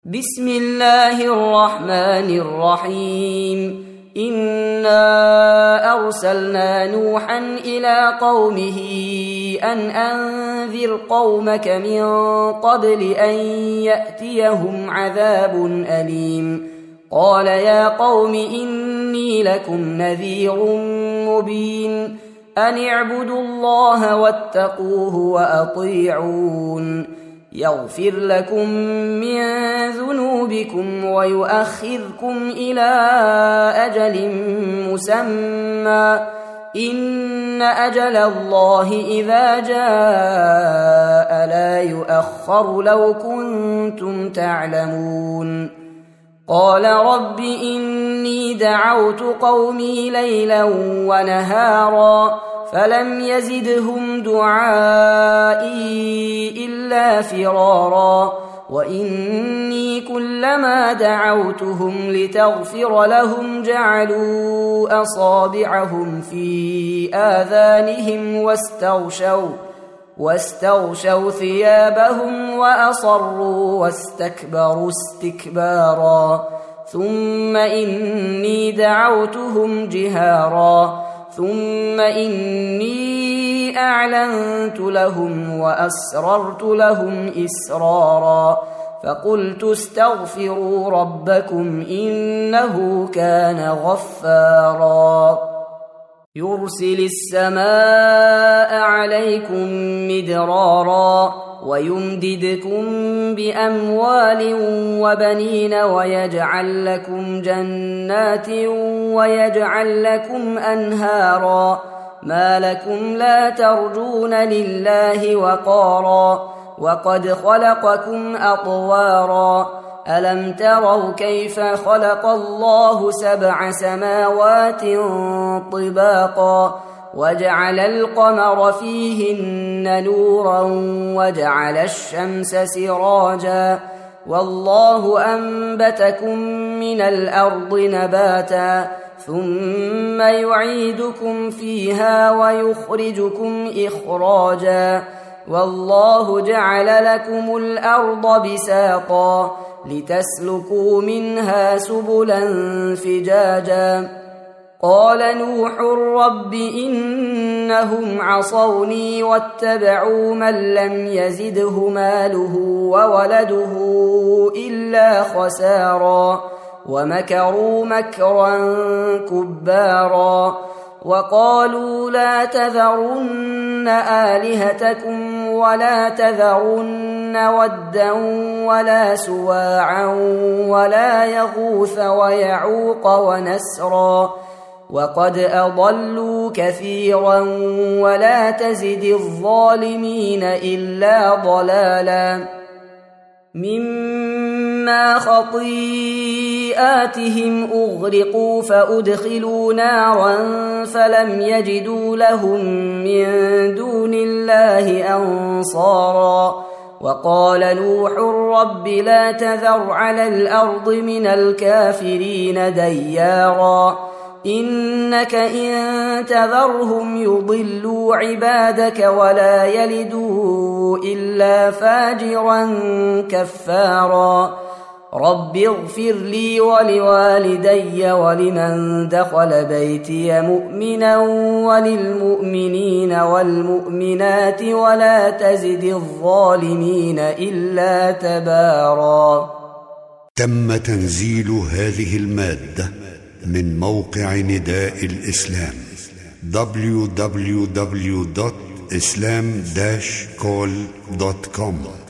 بسم الله الرحمن الرحيم. إنا أرسلنا نوحا إلى قومه أن أنذر قومك من قبل أن يأتيهم عذاب أليم. قال يا قوم إني لكم نذير مبين. أن اعبدوا الله واتقوه وأطيعون. يغفر لكم من ذنوبكم ويؤخركم إلى أجل مسمى. إن أجل الله إذا جاء لا يؤخر لو كنتم تعلمون. قال رب إني دعوت قومي ليلا ونهارا فلم يزدهم دعائي إلا فرارا. وإني كلما دعوتهم لتغفر لهم جعلوا أصابعهم في آذانهم واستغشوا ثيابهم وأصروا واستكبروا استكبارا. ثم إني دعوتهم جهارا ثم إني أعلنت لهم وأسررت لهم إسرارا. فقلت استغفروا ربكم إنه كان غفارا. يرسل السماء عليكم مدرارا ويمددكم بأموال وبنين ويجعل لكم جنات ويجعل لكم أنهارا. ما لكم لا ترجون لله وقارا وقد خلقكم أطوارا. ألم تروا كيف خلق الله 7 سماوات طباقا وجعل القمر فيهن نورا وجعل الشمس سراجا. والله أنبتكم من الأرض نباتا ثم يعيدكم فيها ويخرجكم إخراجا. والله جعل لكم الأرض بساطا لتسلكوا منها سبلا فجاجا. قال نوح رب إنهم عصوني واتبعوا من لم يزده ماله وولده إلا خسارا. ومكروا مكرا كبارا. وقالوا لا تذرن آلهتكم ولا تذرن ودا ولا سواعا ولا يغوث ويعوق ونسرا. وقد أضلوا كثيرا ولا تزد الظالمين إلا ضلالا. مما خطيئاتهم أغرقوا فأدخلوا نارا فلم يجدوا لهم من دون الله أنصارا. وقال نوح رب لا تذر على الأرض من الكافرين ديارا. إنك إن تذرهم يضلوا عبادك ولا يلدوا إلا فاجرا كفارا. رب اغفر لي ولوالدي ولمن دخل بيتي مؤمنا وللمؤمنين والمؤمنات ولا تزد الظالمين إلا تبارا. تم تنزيل هذه المادة من موقع نداء الإسلام www.islam-call.com